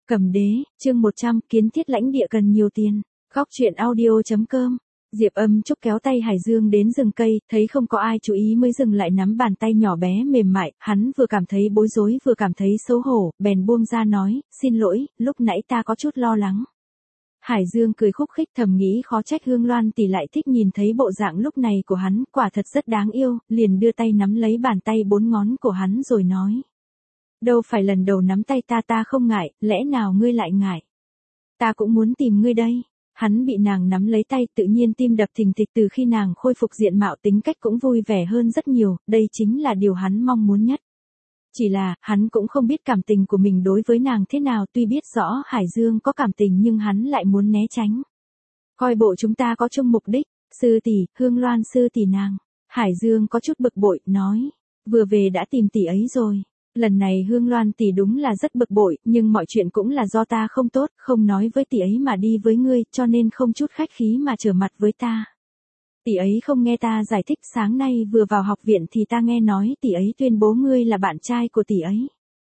Cầm đế, chương 100, kiến thiết lãnh địa cần nhiều tiền. Góc truyện audio.com. Diệp Âm Trúc kéo tay Hải Dương đến rừng cây, thấy không có ai chú ý mới dừng lại nắm bàn tay nhỏ bé mềm mại, hắn vừa cảm thấy bối rối vừa cảm thấy xấu hổ, bèn buông ra nói, xin lỗi, lúc nãy ta có chút lo lắng. Hải Dương cười khúc khích thầm nghĩ khó trách Hương Loan tỷ lại thích nhìn thấy bộ dạng lúc này của hắn, quả thật rất đáng yêu, liền đưa tay nắm lấy bàn tay 4 ngón của hắn rồi nói. Đâu phải lần đầu nắm tay ta không ngại, lẽ nào ngươi lại ngại? Ta cũng muốn tìm ngươi đây. Hắn bị nàng nắm lấy tay tự nhiên tim đập thình thịch từ khi nàng khôi phục diện mạo tính cách cũng vui vẻ hơn rất nhiều, đây chính là điều hắn mong muốn nhất. Chỉ là, hắn cũng không biết cảm tình của mình đối với nàng thế nào tuy biết rõ Hải Dương có cảm tình nhưng hắn lại muốn né tránh. Coi bộ chúng ta có chung mục đích, sư tỷ, Hương Loan sư tỷ nàng. Hải Dương có chút bực bội, nói, vừa về đã tìm tỷ ấy rồi. Lần này Hương Loan tỷ đúng là rất bực bội, nhưng mọi chuyện cũng là do ta không tốt, không nói với tỷ ấy mà đi với ngươi, cho nên không chút khách khí mà trở mặt với ta. Tỷ ấy không nghe ta giải thích, sáng nay vừa vào học viện thì ta nghe nói tỷ ấy tuyên bố ngươi là bạn trai của tỷ ấy.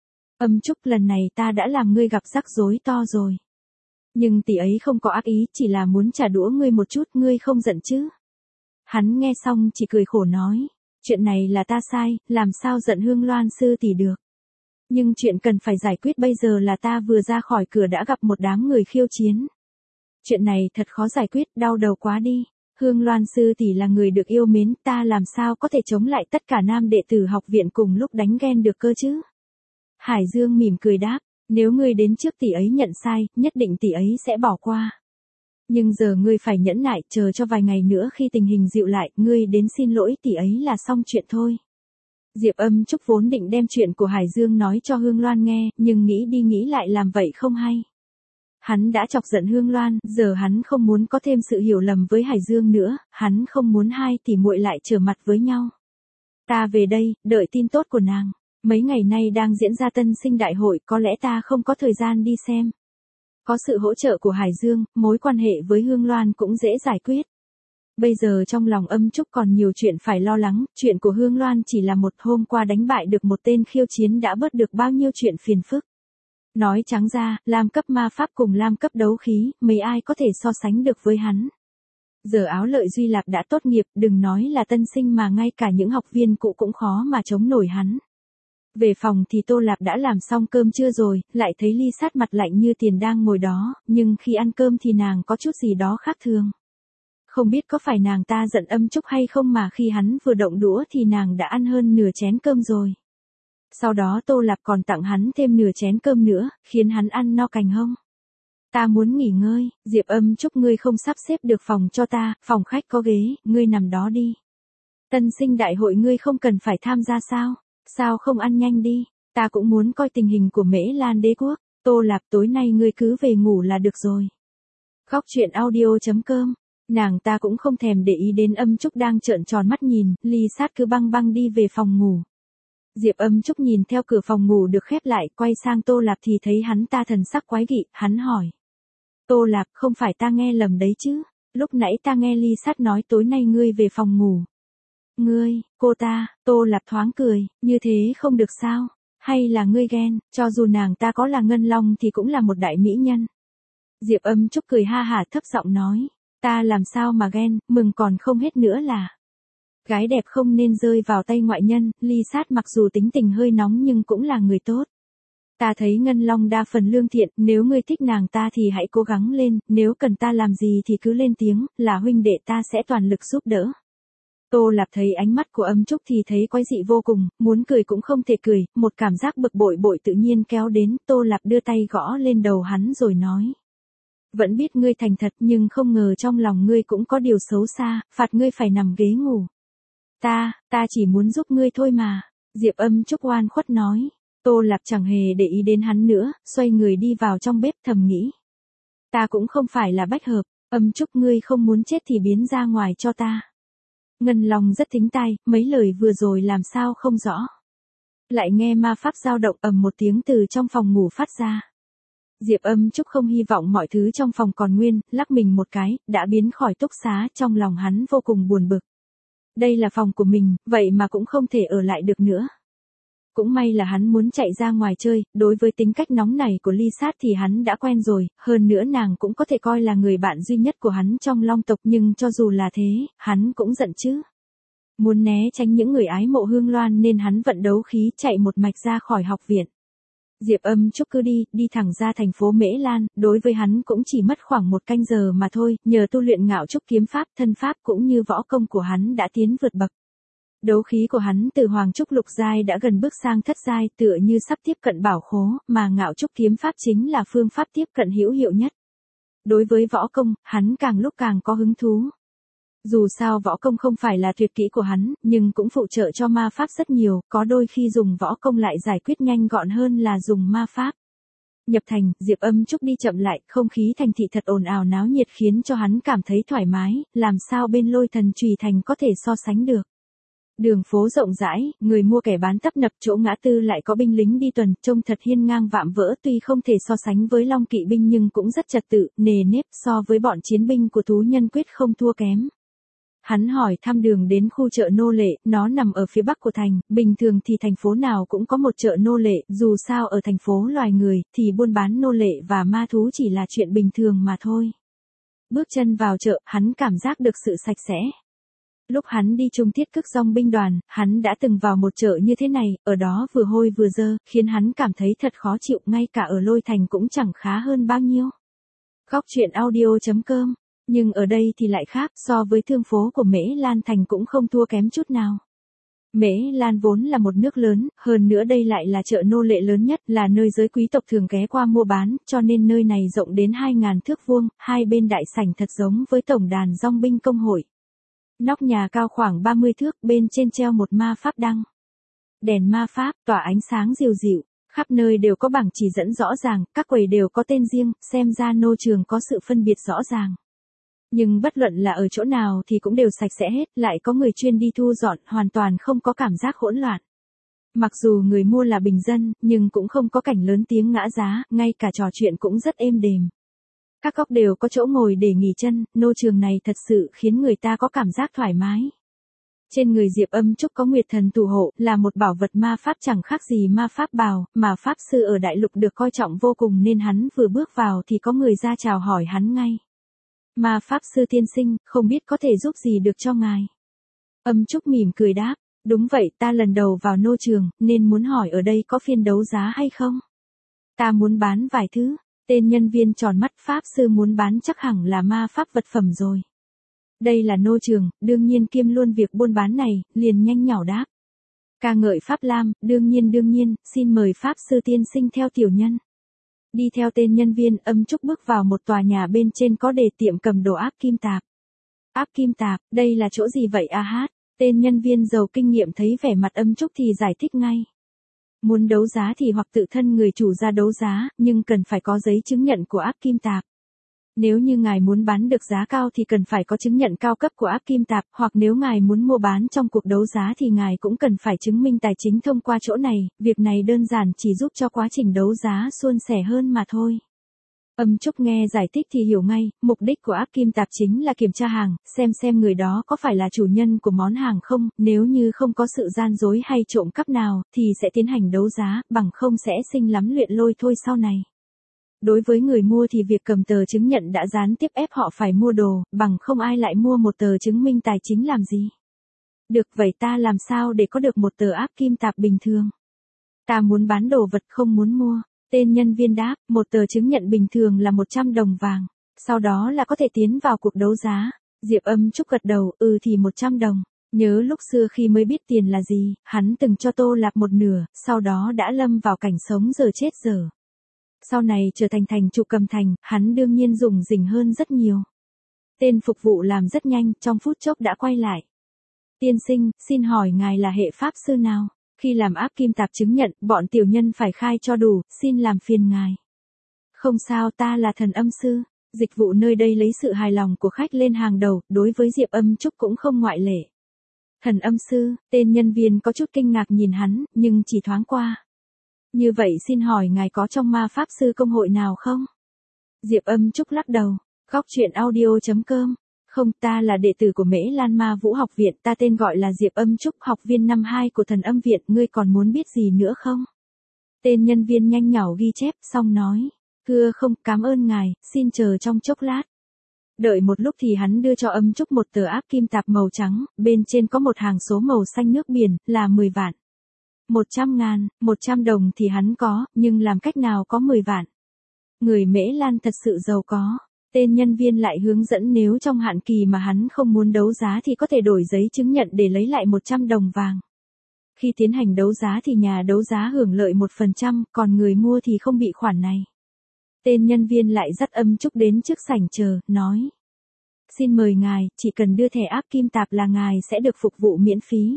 Âm Trúc, lần này ta đã làm ngươi gặp rắc rối to rồi. Nhưng tỷ ấy không có ác ý, chỉ là muốn trả đũa ngươi một chút, ngươi không giận chứ? Hắn nghe xong chỉ cười khổ nói. Chuyện này là ta sai, làm sao giận Hương Loan sư tỷ được. Nhưng chuyện cần phải giải quyết bây giờ là ta vừa ra khỏi cửa đã gặp một đám người khiêu chiến. Chuyện này thật khó giải quyết, đau đầu quá đi. Hương Loan sư tỷ là người được yêu mến, ta làm sao có thể chống lại tất cả nam đệ tử học viện cùng lúc đánh ghen được cơ chứ. Hải Dương mỉm cười đáp, nếu ngươi đến trước tỷ ấy nhận sai, nhất định tỷ ấy sẽ bỏ qua. Nhưng giờ ngươi phải nhẫn nại, chờ cho vài ngày nữa khi tình hình dịu lại, ngươi đến xin lỗi tỷ ấy là xong chuyện thôi. Diệp Âm Trúc vốn định đem chuyện của Hải Dương nói cho Hương Loan nghe, nhưng nghĩ đi nghĩ lại làm vậy không hay. Hắn đã chọc giận Hương Loan, giờ hắn không muốn có thêm sự hiểu lầm với Hải Dương nữa, hắn không muốn hai tỷ muội lại trở mặt với nhau. Ta về đây, đợi tin tốt của nàng. Mấy ngày nay đang diễn ra tân sinh đại hội, có lẽ ta không có thời gian đi xem. Có sự hỗ trợ của Hải Dương, mối quan hệ với Hương Loan cũng dễ giải quyết. Bây giờ trong lòng Âm Trúc còn nhiều chuyện phải lo lắng, chuyện của Hương Loan chỉ là một hôm qua đánh bại được một tên khiêu chiến đã bớt được bao nhiêu chuyện phiền phức. Nói trắng ra, lam cấp ma pháp cùng lam cấp đấu khí, mấy ai có thể so sánh được với hắn. Giờ Áo Lợi Duy Lạp đã tốt nghiệp, đừng nói là tân sinh mà ngay cả những học viên cũ cũng khó mà chống nổi hắn. Về phòng thì Tô Lạp đã làm xong cơm trưa rồi, lại thấy Ly Sát mặt lạnh như tiền đang ngồi đó, nhưng khi ăn cơm thì nàng có chút gì đó khác thường. Không biết có phải nàng ta giận Âm Trúc hay không mà khi hắn vừa động đũa thì nàng đã ăn hơn nửa chén cơm rồi. Sau đó Tô Lạp còn tặng hắn thêm nửa chén cơm nữa, khiến hắn ăn no cành hông. Ta muốn nghỉ ngơi, Diệp Âm Trúc ngươi không sắp xếp được phòng cho ta, phòng khách có ghế, ngươi nằm đó đi. Tân sinh đại hội ngươi không cần phải tham gia sao? Sao không ăn nhanh đi, ta cũng muốn coi tình hình của Mễ Lan đế quốc. Tô Lạp, tối nay ngươi cứ về ngủ là được rồi. Góc truyện audio.com. Nàng ta cũng không thèm để ý đến Âm Trúc đang trợn tròn mắt nhìn, Ly Sát cứ băng băng đi về phòng ngủ. Diệp Âm Trúc nhìn theo cửa phòng ngủ được khép lại, quay sang Tô Lạp thì thấy hắn ta thần sắc quái dị, hắn hỏi. Tô Lạp, không phải ta nghe lầm đấy chứ, lúc nãy ta nghe Ly Sát nói tối nay ngươi về phòng ngủ. Ngươi, cô ta, Tô Lạp thoáng cười, như thế không được sao, hay là ngươi ghen, cho dù nàng ta có là Ngân Long thì cũng là một đại mỹ nhân. Diệp Âm Trúc cười ha hả thấp giọng nói, ta làm sao mà ghen, mừng còn không hết nữa là. Gái đẹp không nên rơi vào tay ngoại nhân, Ly Sát mặc dù tính tình hơi nóng nhưng cũng là người tốt. Ta thấy Ngân Long đa phần lương thiện, nếu ngươi thích nàng ta thì hãy cố gắng lên, nếu cần ta làm gì thì cứ lên tiếng, là huynh đệ ta sẽ toàn lực giúp đỡ. Tô Lạp thấy ánh mắt của Âm Trúc thì thấy quái dị vô cùng, muốn cười cũng không thể cười, một cảm giác bực bội tự nhiên kéo đến, Tô Lạp đưa tay gõ lên đầu hắn rồi nói. Vẫn biết ngươi thành thật nhưng không ngờ trong lòng ngươi cũng có điều xấu xa, phạt ngươi phải nằm ghế ngủ. Ta chỉ muốn giúp ngươi thôi mà, Diệp Âm Trúc oan khuất nói. Tô Lạp chẳng hề để ý đến hắn nữa, xoay người đi vào trong bếp thầm nghĩ. Ta cũng không phải là bách hợp, Âm Trúc ngươi không muốn chết thì biến ra ngoài cho ta. Ngân Long rất thính tai, mấy lời vừa rồi làm sao không rõ. Lại nghe ma pháp dao động ầm một tiếng từ trong phòng ngủ phát ra. Diệp Âm Trúc không hy vọng mọi thứ trong phòng còn nguyên, lắc mình một cái, đã biến khỏi túc xá, trong lòng hắn vô cùng buồn bực. Đây là phòng của mình, vậy mà cũng không thể ở lại được nữa. Cũng may là hắn muốn chạy ra ngoài chơi, đối với tính cách nóng này của Ly Sát thì hắn đã quen rồi, hơn nữa nàng cũng có thể coi là người bạn duy nhất của hắn trong Long tộc, nhưng cho dù là thế, hắn cũng giận chứ. Muốn né tránh những người ái mộ Hương Loan nên hắn vận đấu khí chạy một mạch ra khỏi học viện. Diệp Âm Trúc cứ đi thẳng ra thành phố Mễ Lan, đối với hắn cũng chỉ mất khoảng 1 canh giờ mà thôi, nhờ tu luyện Ngạo Trúc kiếm pháp, thân pháp cũng như võ công của hắn đã tiến vượt bậc. Đấu khí của hắn từ Hoàng Trúc lục giai đã gần bước sang thất giai, tựa như sắp tiếp cận bảo khố, mà Ngạo Trúc kiếm pháp chính là phương pháp tiếp cận hữu hiệu nhất. Đối với võ công, hắn càng lúc càng có hứng thú. Dù sao võ công không phải là tuyệt kỹ của hắn, nhưng cũng phụ trợ cho ma pháp rất nhiều, có đôi khi dùng võ công lại giải quyết nhanh gọn hơn là dùng ma pháp. Nhập thành, Diệp Âm Trúc đi chậm lại, không khí thành thị thật ồn ào náo nhiệt khiến cho hắn cảm thấy thoải mái, làm sao bên Lôi Thần Chùy Thành có thể so sánh được. Đường phố rộng rãi, người mua kẻ bán tấp nập, chỗ ngã tư lại có binh lính đi tuần, trông thật hiên ngang vạm vỡ, tuy không thể so sánh với Long Kỵ binh nhưng cũng rất trật tự, nề nếp, so với bọn chiến binh của thú nhân quyết không thua kém. Hắn hỏi thăm đường đến khu chợ nô lệ, nó nằm ở phía bắc của thành, bình thường thì thành phố nào cũng có một chợ nô lệ, dù sao ở thành phố loài người, thì buôn bán nô lệ và ma thú chỉ là chuyện bình thường mà thôi. Bước chân vào chợ, hắn cảm giác được sự sạch sẽ. Lúc hắn đi chung Thiết Cức Dong binh đoàn, hắn đã từng vào một chợ như thế này, ở đó vừa hôi vừa dơ, khiến hắn cảm thấy thật khó chịu, ngay cả ở Lôi Thành cũng chẳng khá hơn bao nhiêu. Góc truyện audio.com. Nhưng ở đây thì lại khác, so với thương phố của Mễ Lan Thành cũng không thua kém chút nào. Mễ Lan vốn là một nước lớn, hơn nữa đây lại là chợ nô lệ lớn nhất, là nơi giới quý tộc thường ghé qua mua bán, cho nên nơi này rộng đến 2.000 thước vuông, hai bên đại sảnh thật giống với tổng đàn dong binh công hội. Nóc nhà cao khoảng 30 thước, bên trên treo một ma pháp đăng. Đèn ma pháp tỏa ánh sáng dịu dịu, khắp nơi đều có bảng chỉ dẫn rõ ràng, các quầy đều có tên riêng, xem ra nô trường có sự phân biệt rõ ràng. Nhưng bất luận là ở chỗ nào thì cũng đều sạch sẽ hết, lại có người chuyên đi thu dọn, hoàn toàn không có cảm giác hỗn loạn. Mặc dù người mua là bình dân, nhưng cũng không có cảnh lớn tiếng ngã giá, ngay cả trò chuyện cũng rất êm đềm. Các góc đều có chỗ ngồi để nghỉ chân, nô trường này thật sự khiến người ta có cảm giác thoải mái. Trên người Diệp Âm Trúc có Nguyệt Thần thủ hộ, là một bảo vật ma pháp chẳng khác gì ma pháp bào, mà pháp sư ở đại lục được coi trọng vô cùng nên hắn vừa bước vào thì có người ra chào hỏi hắn ngay. Ma pháp sư tiên sinh, không biết có thể giúp gì được cho ngài. Âm Trúc mỉm cười đáp, đúng vậy, ta lần đầu vào nô trường, nên muốn hỏi ở đây có phiên đấu giá hay không? Ta muốn bán vài thứ. Tên nhân viên tròn mắt, pháp sư muốn bán chắc hẳn là ma pháp vật phẩm rồi. Đây là nô trường, đương nhiên kiêm luôn việc buôn bán này, liền nhanh nhỏ đáp. Ca ngợi Pháp Lam, đương nhiên, xin mời pháp sư tiên sinh theo tiểu nhân. Đi theo tên nhân viên, Âm Trúc bước vào một tòa nhà, bên trên có đề tiệm cầm đồ áp kim tạp. Áp kim tạp, đây là chỗ gì vậy a hát? Tên nhân viên giàu kinh nghiệm thấy vẻ mặt Âm Trúc thì giải thích ngay. Muốn đấu giá thì hoặc tự thân người chủ ra đấu giá, nhưng cần phải có giấy chứng nhận của áp kim tạp. Nếu như ngài muốn bán được giá cao thì cần phải có chứng nhận cao cấp của áp kim tạp, hoặc nếu ngài muốn mua bán trong cuộc đấu giá thì ngài cũng cần phải chứng minh tài chính thông qua chỗ này, việc này đơn giản chỉ giúp cho quá trình đấu giá suôn sẻ hơn mà thôi. Âm Trúc nghe giải thích thì hiểu ngay, mục đích của áp kim tạp chính là kiểm tra hàng, xem người đó có phải là chủ nhân của món hàng không, nếu như không có sự gian dối hay trộm cắp nào, thì sẽ tiến hành đấu giá, bằng không sẽ sinh lắm luyện lôi thôi sau này. Đối với người mua thì việc cầm tờ chứng nhận đã gián tiếp ép họ phải mua đồ, bằng không ai lại mua một tờ chứng minh tài chính làm gì. Được vậy ta làm sao để có được một tờ áp kim tạp bình thường? Ta muốn bán đồ vật không muốn mua. Tên nhân viên đáp, một tờ chứng nhận bình thường là 100 đồng vàng, sau đó là có thể tiến vào cuộc đấu giá. Diệp Âm Trúc gật đầu, thì 100 đồng. Nhớ lúc xưa khi mới biết tiền là gì, hắn từng cho Tô Lạp một nửa, sau đó đã lâm vào cảnh sống giờ chết giờ. Sau này trở thành thành chủ cầm thành, hắn đương nhiên dùng dình hơn rất nhiều. Tên phục vụ làm rất nhanh, trong phút chốc đã quay lại. Tiên sinh, xin hỏi ngài là hệ pháp sư nào? Khi làm áp kim tạp chứng nhận, bọn tiểu nhân phải khai cho đủ, xin làm phiền ngài. Không sao, ta là thần âm sư. Dịch vụ nơi đây lấy sự hài lòng của khách lên hàng đầu, đối với Diệp Âm Trúc cũng không ngoại lệ. Thần âm sư, tên nhân viên có chút kinh ngạc nhìn hắn, nhưng chỉ thoáng qua. Như vậy xin hỏi ngài có trong ma pháp sư công hội nào không? Diệp Âm Trúc lắc đầu. Góc truyện audio.com Không, ta là đệ tử của Mễ Lan Ma Vũ học viện, ta tên gọi là Diệp Âm Trúc, học viên năm 2 của Thần Âm viện, ngươi còn muốn biết gì nữa không? Tên nhân viên nhanh nhỏ ghi chép, xong nói. Thưa không, cảm ơn ngài, xin chờ trong chốc lát. Đợi một lúc thì hắn đưa cho Âm Trúc một tờ áp kim tạp màu trắng, bên trên có một hàng số màu xanh nước biển, là 10 vạn. 100.000, 100 đồng thì hắn có, nhưng làm cách nào có 10 vạn? Người Mễ Lan thật sự giàu có. Tên nhân viên lại hướng dẫn nếu trong hạn kỳ mà hắn không muốn đấu giá thì có thể đổi giấy chứng nhận để lấy lại 100 đồng vàng. Khi tiến hành đấu giá thì nhà đấu giá hưởng lợi 1%, còn người mua thì không bị khoản này. Tên nhân viên lại dắt Âm Trúc đến trước sảnh chờ, nói. Xin mời ngài, chỉ cần đưa thẻ áp kim tạp là ngài sẽ được phục vụ miễn phí.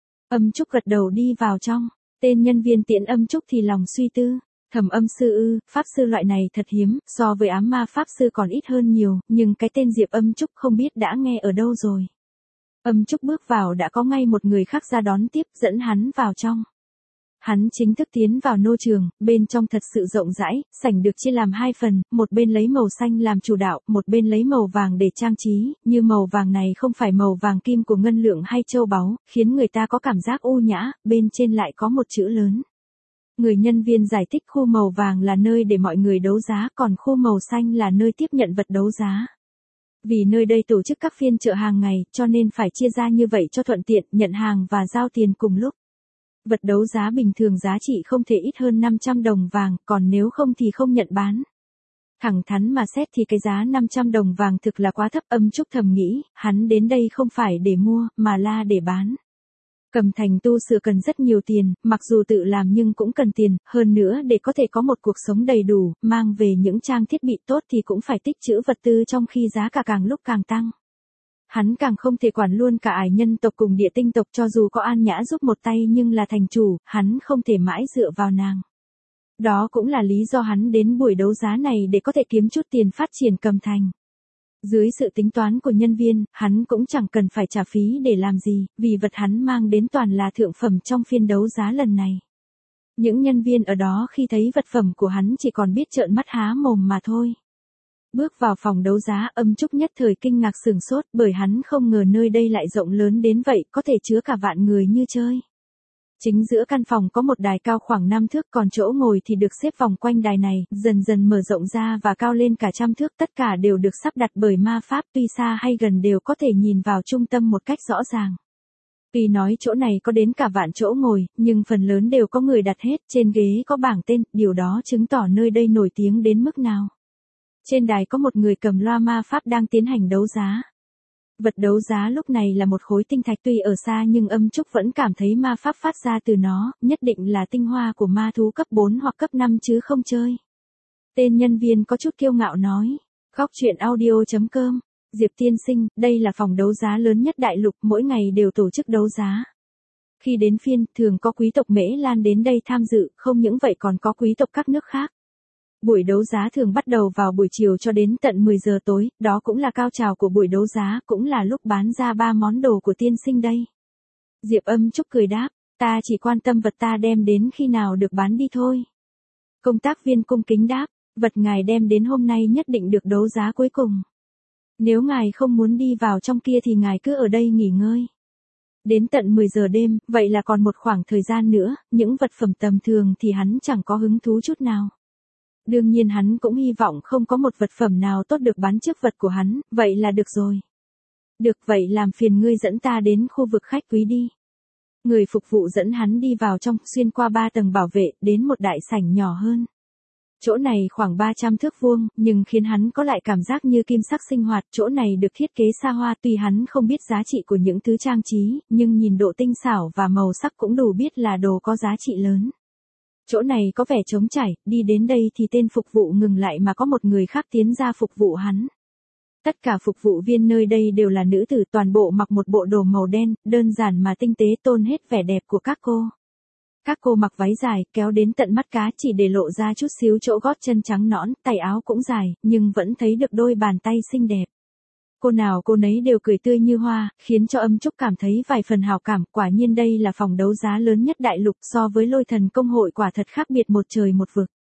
Âm Trúc gật đầu đi vào trong. Tên nhân viên tiễn Âm Trúc thì lòng suy tư. Thẩm âm sư ư, pháp sư loại này thật hiếm, so với ám ma pháp sư còn ít hơn nhiều, nhưng cái tên Diệp Âm Trúc không biết đã nghe ở đâu rồi. Âm Trúc bước vào đã có ngay một người khác ra đón tiếp, dẫn hắn vào trong. Hắn chính thức tiến vào nô trường, bên trong thật sự rộng rãi, sảnh được chia làm 2 phần, một bên lấy màu xanh làm chủ đạo, một bên lấy màu vàng để trang trí, như màu vàng này không phải màu vàng kim của ngân lượng hay châu báu, khiến người ta có cảm giác u nhã, bên trên lại có một chữ lớn. Người nhân viên giải thích khu màu vàng là nơi để mọi người đấu giá, còn khu màu xanh là nơi tiếp nhận vật đấu giá. Vì nơi đây tổ chức các phiên chợ hàng ngày, cho nên phải chia ra như vậy cho thuận tiện, nhận hàng và giao tiền cùng lúc. Vật đấu giá bình thường giá trị không thể ít hơn 500 đồng vàng, còn nếu không thì không nhận bán. Thẳng thắn mà xét thì cái giá 500 đồng vàng thực là quá thấp. Âm Trúc thầm nghĩ, hắn đến đây không phải để mua, mà là để bán. Cầm thành tu sửa cần rất nhiều tiền, mặc dù tự làm nhưng cũng cần tiền, hơn nữa để có thể có một cuộc sống đầy đủ, mang về những trang thiết bị tốt thì cũng phải tích trữ vật tư trong khi giá cả càng lúc càng tăng. Hắn càng không thể quản luôn cả ải nhân tộc cùng địa tinh tộc, cho dù có An Nhã giúp một tay nhưng là thành chủ, hắn không thể mãi dựa vào nàng. Đó cũng là lý do hắn đến buổi đấu giá này để có thể kiếm chút tiền phát triển Cầm Thành. Dưới sự tính toán của nhân viên, hắn cũng chẳng cần phải trả phí để làm gì, vì vật hắn mang đến toàn là thượng phẩm trong phiên đấu giá lần này. Những nhân viên ở đó khi thấy vật phẩm của hắn chỉ còn biết trợn mắt há mồm mà thôi. Bước vào phòng đấu giá, Âm Trúc nhất thời kinh ngạc sửng sốt, bởi hắn không ngờ nơi đây lại rộng lớn đến vậy, có thể chứa cả vạn người như chơi. Chính giữa căn phòng có một đài cao khoảng 5 thước, còn chỗ ngồi thì được xếp vòng quanh đài này, dần dần mở rộng ra và cao lên cả trăm thước, tất cả đều được sắp đặt bởi ma pháp, tuy xa hay gần đều có thể nhìn vào trung tâm một cách rõ ràng. Tuy nói chỗ này có đến cả vạn chỗ ngồi, nhưng phần lớn đều có người đặt hết, trên ghế có bảng tên, điều đó chứng tỏ nơi đây nổi tiếng đến mức nào. Trên đài có một người cầm loa ma pháp đang tiến hành đấu giá. Vật đấu giá lúc này là một khối tinh thạch, tuy ở xa nhưng Âm Trúc vẫn cảm thấy ma pháp phát ra từ nó, nhất định là tinh hoa của ma thú cấp 4 hoặc cấp 5 chứ không chơi. Tên nhân viên có chút kiêu ngạo nói. Góc truyện audio.com. Diệp tiên sinh, đây là phòng đấu giá lớn nhất đại lục, mỗi ngày đều tổ chức đấu giá. Khi đến phiên, thường có quý tộc Mễ Lan đến đây tham dự, không những vậy còn có quý tộc các nước khác. Buổi đấu giá thường bắt đầu vào buổi chiều cho đến tận 10 giờ tối, đó cũng là cao trào của buổi đấu giá, cũng là lúc bán ra 3 món đồ của tiên sinh đây. Diệp Âm Trúc cười đáp, ta chỉ quan tâm vật ta đem đến khi nào được bán đi thôi. Công tác viên cung kính đáp, vật ngài đem đến hôm nay nhất định được đấu giá cuối cùng. Nếu ngài không muốn đi vào trong kia thì ngài cứ ở đây nghỉ ngơi. Đến tận 10 giờ đêm, vậy là còn một khoảng thời gian nữa, những vật phẩm tầm thường thì hắn chẳng có hứng thú chút nào. Đương nhiên hắn cũng hy vọng không có một vật phẩm nào tốt được bán trước vật của hắn, vậy là được rồi. Được vậy làm phiền ngươi dẫn ta đến khu vực khách quý đi. Người phục vụ dẫn hắn đi vào trong, xuyên qua 3 tầng bảo vệ, đến một đại sảnh nhỏ hơn. Chỗ này khoảng 300 thước vuông, nhưng khiến hắn có lại cảm giác như kim sắc sinh hoạt, chỗ này được thiết kế xa hoa, tuy hắn không biết giá trị của những thứ trang trí, nhưng nhìn độ tinh xảo và màu sắc cũng đủ biết là đồ có giá trị lớn. Chỗ này có vẻ trống trải, đi đến đây thì tên phục vụ ngừng lại mà có một người khác tiến ra phục vụ hắn. Tất cả phục vụ viên nơi đây đều là nữ tử, toàn bộ mặc một bộ đồ màu đen, đơn giản mà tinh tế, tôn hết vẻ đẹp của các cô. Các cô mặc váy dài, kéo đến tận mắt cá, chỉ để lộ ra chút xíu chỗ gót chân trắng nõn, tay áo cũng dài, nhưng vẫn thấy được đôi bàn tay xinh đẹp. Cô nào cô nấy đều cười tươi như hoa, khiến cho Âm Trúc cảm thấy vài phần hào cảm, quả nhiên đây là phòng đấu giá lớn nhất đại lục, so với Lôi Thần Công hội quả thật khác biệt một trời một vực.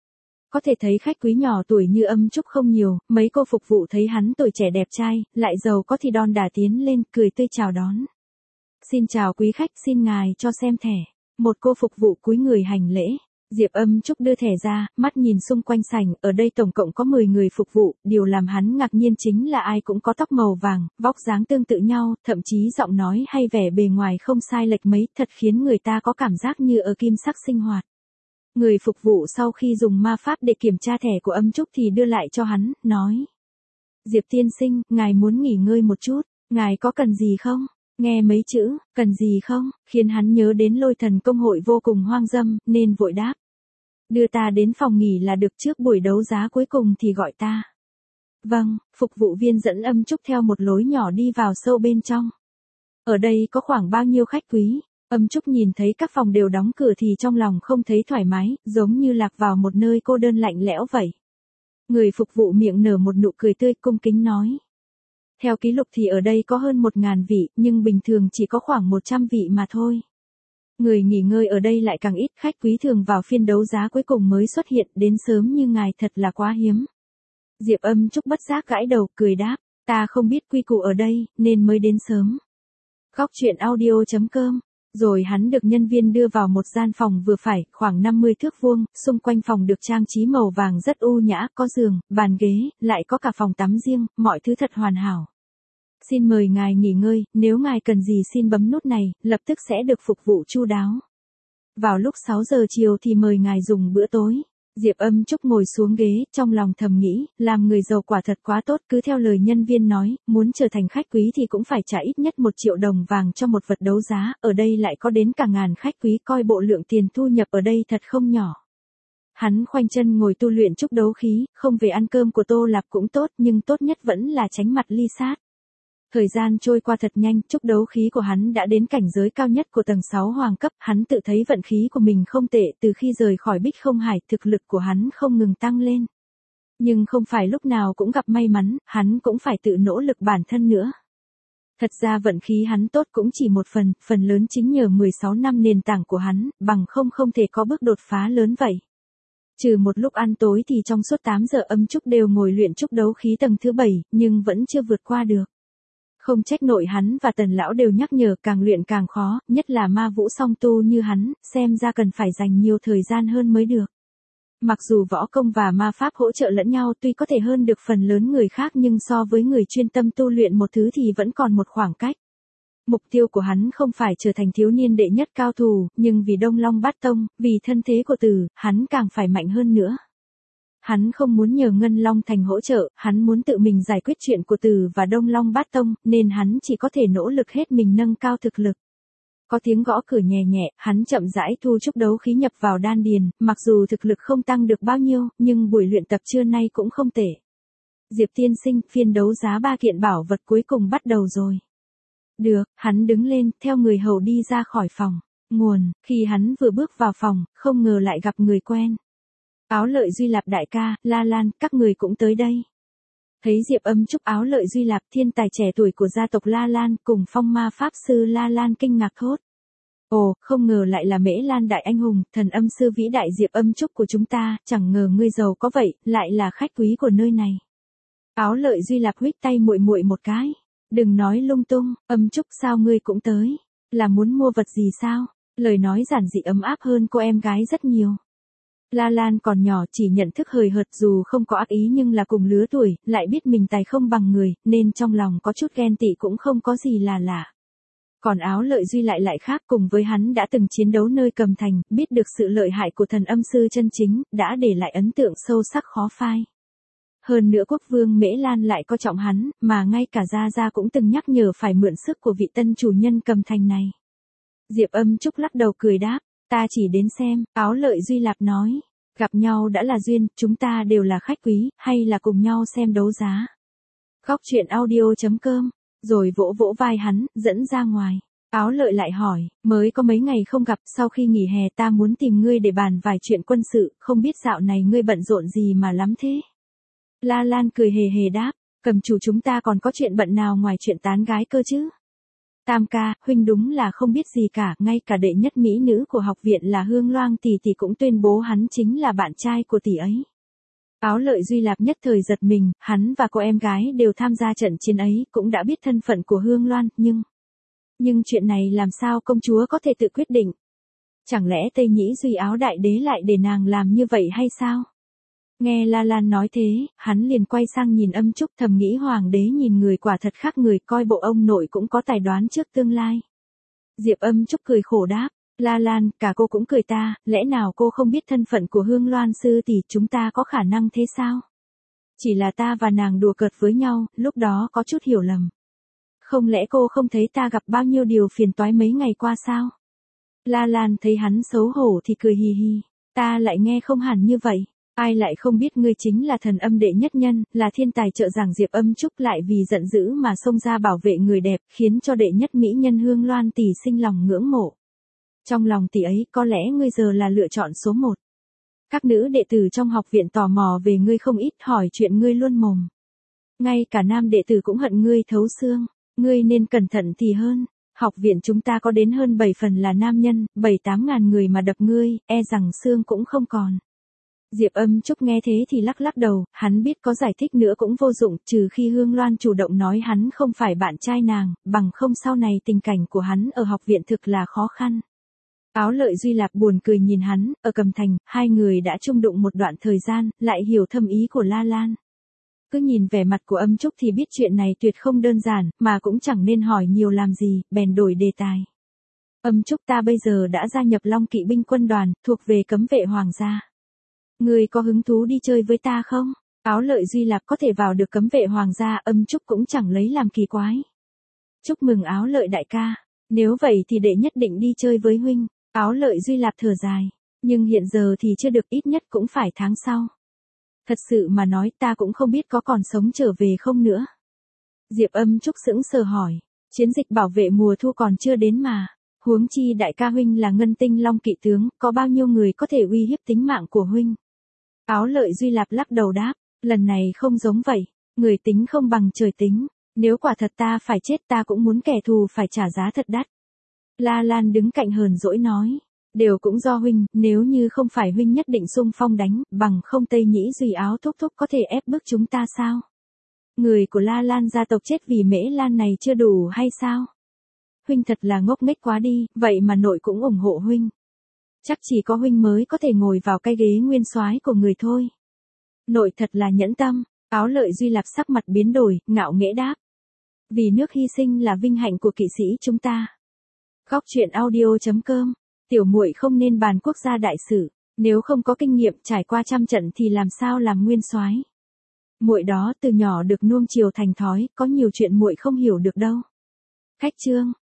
Có thể thấy khách quý nhỏ tuổi như Âm Trúc không nhiều, mấy cô phục vụ thấy hắn tuổi trẻ đẹp trai, lại giàu có thì đon đả tiến lên, cười tươi chào đón. Xin chào quý khách, xin ngài cho xem thẻ. Một cô phục vụ cúi người hành lễ. Diệp Âm Trúc đưa thẻ ra, mắt nhìn xung quanh sảnh, ở đây tổng cộng có 10 người phục vụ, điều làm hắn ngạc nhiên chính là ai cũng có tóc màu vàng, vóc dáng tương tự nhau, thậm chí giọng nói hay vẻ bề ngoài không sai lệch mấy, thật khiến người ta có cảm giác như ở kim sắc sinh hoạt. Người phục vụ sau khi dùng ma pháp để kiểm tra thẻ của Âm Trúc thì đưa lại cho hắn, nói. Diệp tiên sinh, ngài muốn nghỉ ngơi một chút, ngài có cần gì không? Nghe mấy chữ, cần gì không, khiến hắn nhớ đến Lôi Thần công hội vô cùng hoang dâm, nên vội đáp. Đưa ta đến phòng nghỉ là được, trước buổi đấu giá cuối cùng thì gọi ta. Vâng, phục vụ viên dẫn Âm Trúc theo một lối nhỏ đi vào sâu bên trong. Ở đây có khoảng bao nhiêu khách quý? Âm Trúc nhìn thấy các phòng đều đóng cửa thì trong lòng không thấy thoải mái, giống như lạc vào một nơi cô đơn lạnh lẽo vậy. Người phục vụ miệng nở một nụ cười tươi, cung kính nói. Theo ký lục thì ở đây có hơn 1.000 vị, nhưng bình thường chỉ có khoảng 100 vị mà thôi. Người nghỉ ngơi ở đây lại càng ít, khách quý thường vào phiên đấu giá cuối cùng mới xuất hiện, đến sớm như ngài thật là quá hiếm. Diệp Âm Trúc bất giác gãi đầu, cười đáp, ta không biết quy củ ở đây, nên mới đến sớm. Góc truyện audio.com. Rồi hắn được nhân viên đưa vào một gian phòng vừa phải, khoảng 50 thước vuông, xung quanh phòng được trang trí màu vàng rất u nhã, có giường, bàn ghế, lại có cả phòng tắm riêng, mọi thứ thật hoàn hảo. Xin mời ngài nghỉ ngơi, nếu ngài cần gì xin bấm nút này, lập tức sẽ được phục vụ chu đáo. Vào lúc 6 giờ chiều thì mời ngài dùng bữa tối. Diệp Âm Trúc ngồi xuống ghế, trong lòng thầm nghĩ, làm người giàu quả thật quá tốt, cứ theo lời nhân viên nói, muốn trở thành khách quý thì cũng phải trả ít nhất 1 triệu đồng vàng cho một vật đấu giá, ở đây lại có đến cả ngàn khách quý, coi bộ lượng tiền thu nhập ở đây thật không nhỏ. Hắn khoanh chân ngồi tu luyện trúc đấu khí, không về ăn cơm của Tô Lạp cũng tốt, nhưng tốt nhất vẫn là tránh mặt ly sát. Thời gian trôi qua thật nhanh, trúc đấu khí của hắn đã đến cảnh giới cao nhất của tầng 6 hoàng cấp, hắn tự thấy vận khí của mình không tệ, từ khi rời khỏi Bích Không Hải, thực lực của hắn không ngừng tăng lên. Nhưng không phải lúc nào cũng gặp may mắn, hắn cũng phải tự nỗ lực bản thân nữa. Thật ra vận khí hắn tốt cũng chỉ một phần lớn chính nhờ 16 năm nền tảng của hắn, bằng không thể có bước đột phá lớn vậy. Trừ một lúc ăn tối thì trong suốt 8 giờ Âm Trúc đều ngồi luyện trúc đấu khí tầng thứ 7, nhưng vẫn chưa vượt qua được. Không trách nội hắn và Tần lão đều nhắc nhở, càng luyện càng khó, nhất là ma vũ song tu như hắn, xem ra cần phải dành nhiều thời gian hơn mới được. Mặc dù võ công và ma pháp hỗ trợ lẫn nhau, tuy có thể hơn được phần lớn người khác, nhưng so với người chuyên tâm tu luyện một thứ thì vẫn còn một khoảng cách. Mục tiêu của hắn không phải trở thành thiếu niên đệ nhất cao thủ, nhưng vì Đông Long Bát Tông, vì thân thế của Tử, hắn càng phải mạnh hơn nữa. Hắn không muốn nhờ Ngân Long Thành hỗ trợ, hắn muốn tự mình giải quyết chuyện của Tử và Đông Long Bát Tông, nên hắn chỉ có thể nỗ lực hết mình nâng cao thực lực. Có tiếng gõ cửa nhẹ nhẹ, hắn chậm rãi thu trúc đấu khí nhập vào đan điền, mặc dù thực lực không tăng được bao nhiêu, nhưng buổi luyện tập trưa nay cũng không tệ. Diệp tiên sinh, phiên đấu giá 3 kiện bảo vật cuối cùng bắt đầu rồi. Được, hắn đứng lên, theo người hầu đi ra khỏi phòng. Khi hắn vừa bước vào phòng, không ngờ lại gặp người quen. Áo Lợi Duy Lạp đại ca, La Lan, các người cũng tới đây. Thấy Diệp Âm Trúc, Áo Lợi Duy Lạp, thiên tài trẻ tuổi của gia tộc La Lan, cùng phong ma pháp sư La Lan kinh ngạc thốt. Ồ, không ngờ lại là Mễ Lan đại anh hùng, thần âm sư vĩ đại Diệp Âm Trúc của chúng ta, chẳng ngờ ngươi giàu có vậy, lại là khách quý của nơi này. Áo Lợi Duy Lạp huých tay muội muội một cái. Đừng nói lung tung, Âm Trúc sao ngươi cũng tới? Là muốn mua vật gì sao? Lời nói giản dị ấm áp hơn cô em gái rất nhiều. La Lan còn nhỏ, chỉ nhận thức hời hợt, dù không có ác ý nhưng là cùng lứa tuổi, lại biết mình tài không bằng người, nên trong lòng có chút ghen tị cũng không có gì là lạ. Còn Áo Lợi Duy lại khác, cùng với hắn đã từng chiến đấu nơi Cầm Thành, biết được sự lợi hại của thần âm sư chân chính, đã để lại ấn tượng sâu sắc khó phai. Hơn nữa quốc vương Mễ Lan lại coi trọng hắn, mà ngay cả Gia Gia cũng từng nhắc nhở phải mượn sức của vị tân chủ nhân Cầm Thành này. Diệp Âm Trúc lắc đầu cười đáp, ta chỉ đến xem. Áo Lợi Duy Lạp nói, gặp nhau đã là duyên, chúng ta đều là khách quý, hay là cùng nhau xem đấu giá. Góc truyện audio.com, rồi vỗ vỗ vai hắn, dẫn ra ngoài. Áo Lợi lại hỏi, mới có mấy ngày không gặp, sau khi nghỉ hè ta muốn tìm ngươi để bàn vài chuyện quân sự, không biết dạo này ngươi bận rộn gì mà lắm thế. La Lan cười hề hề đáp, Cầm chủ chúng ta còn có chuyện bận nào ngoài chuyện tán gái cơ chứ? Tam ca, huynh đúng là không biết gì cả, ngay cả đệ nhất mỹ nữ của học viện là Hương Loang tỷ tỷ cũng tuyên bố hắn chính là bạn trai của tỷ ấy. Áo Lợi Duy Lạp nhất thời giật mình, hắn và cô em gái đều tham gia trận chiến ấy, cũng đã biết thân phận của Hương Loan, nhưng chuyện này làm sao công chúa có thể tự quyết định? Chẳng lẽ Tây Nhĩ Duy Áo Đại Đế lại để nàng làm như vậy hay sao? Nghe La Lan nói thế, hắn liền quay sang nhìn Âm Trúc, thầm nghĩ hoàng đế nhìn người quả thật khác người, coi bộ ông nội cũng có tài đoán trước tương lai. Diệp Âm Trúc cười khổ đáp, La Lan, cả cô cũng cười ta, lẽ nào cô không biết thân phận của Hương Loan sư tỷ, chúng ta có khả năng thế sao? Chỉ là ta và nàng đùa cợt với nhau, lúc đó có chút hiểu lầm. Không lẽ cô không thấy ta gặp bao nhiêu điều phiền toái mấy ngày qua sao? La Lan thấy hắn xấu hổ thì cười hì hì, ta lại nghe không hẳn như vậy. Ai lại không biết ngươi chính là thần âm đệ nhất nhân, là thiên tài trợ giảng. Diệp Âm Trúc lại vì giận dữ mà xông ra bảo vệ người đẹp, khiến cho đệ nhất mỹ nhân Hương Loan tỷ sinh lòng ngưỡng mộ. Trong lòng tỷ ấy, có lẽ ngươi giờ là lựa chọn số 1. Các nữ đệ tử trong học viện tò mò về ngươi không ít, hỏi chuyện ngươi luôn mồm. Ngay cả nam đệ tử cũng hận ngươi thấu xương, ngươi nên cẩn thận thì hơn. Học viện chúng ta có đến hơn 7 phần là nam nhân, 7-8 ngàn người mà đập ngươi, e rằng xương cũng không còn. Diệp Âm Trúc nghe thế thì lắc lắc đầu, hắn biết có giải thích nữa cũng vô dụng, trừ khi Hương Loan chủ động nói hắn không phải bạn trai nàng, bằng không sau này tình cảnh của hắn ở học viện thực là khó khăn. Áo Lợi Duy Lạp buồn cười nhìn hắn, ở Cầm Thành, hai người đã chung đụng một đoạn thời gian, lại hiểu thâm ý của La Lan. Cứ nhìn vẻ mặt của Âm Trúc thì biết chuyện này tuyệt không đơn giản, mà cũng chẳng nên hỏi nhiều làm gì, bèn đổi đề tài. Âm Trúc, ta bây giờ đã gia nhập Long Kỵ binh quân đoàn, thuộc về cấm vệ hoàng gia. Ngươi có hứng thú đi chơi với ta không? Áo Lợi Duy Lạp có thể vào được cấm vệ hoàng gia, Âm Trúc cũng chẳng lấy làm kỳ quái. Chúc mừng Áo Lợi đại ca, nếu vậy thì đệ nhất định đi chơi với huynh. Áo Lợi Duy Lạp thở dài, nhưng hiện giờ thì chưa được, ít nhất cũng phải tháng sau. Thật sự mà nói ta cũng không biết có còn sống trở về không nữa. Diệp Âm Trúc sững sờ hỏi, chiến dịch bảo vệ mùa thu còn chưa đến mà. Huống chi đại ca huynh là Ngân Tinh Long Kỵ tướng, có bao nhiêu người có thể uy hiếp tính mạng của huynh? Áo Lợi Duy Lạp lắc đầu đáp, lần này không giống vậy, người tính không bằng trời tính, nếu quả thật ta phải chết ta cũng muốn kẻ thù phải trả giá thật đắt. La Lan đứng cạnh hờn dỗi nói, đều cũng do huynh, nếu như không phải huynh nhất định xung phong đánh, bằng không Tây Nhĩ Duy Áo thúc thúc có thể ép bức chúng ta sao? Người của La Lan gia tộc chết vì Mễ Lan này chưa đủ hay sao? Huynh thật là ngốc nghếch quá đi, vậy mà nội cũng ủng hộ huynh. Chắc chỉ có huynh mới có thể ngồi vào cái ghế nguyên soái của người thôi. Nội thật là nhẫn tâm. Áo Lợi Duy Lạp sắc mặt biến đổi, ngạo nghễ đáp. Vì nước hy sinh là vinh hạnh của kỵ sĩ chúng ta. Góc truyện audio.com. Tiểu muội không nên bàn quốc gia đại sự, nếu không có kinh nghiệm trải qua trăm trận thì làm sao làm nguyên soái. Muội đó từ nhỏ được nuông chiều thành thói, có nhiều chuyện muội không hiểu được đâu. Khách chương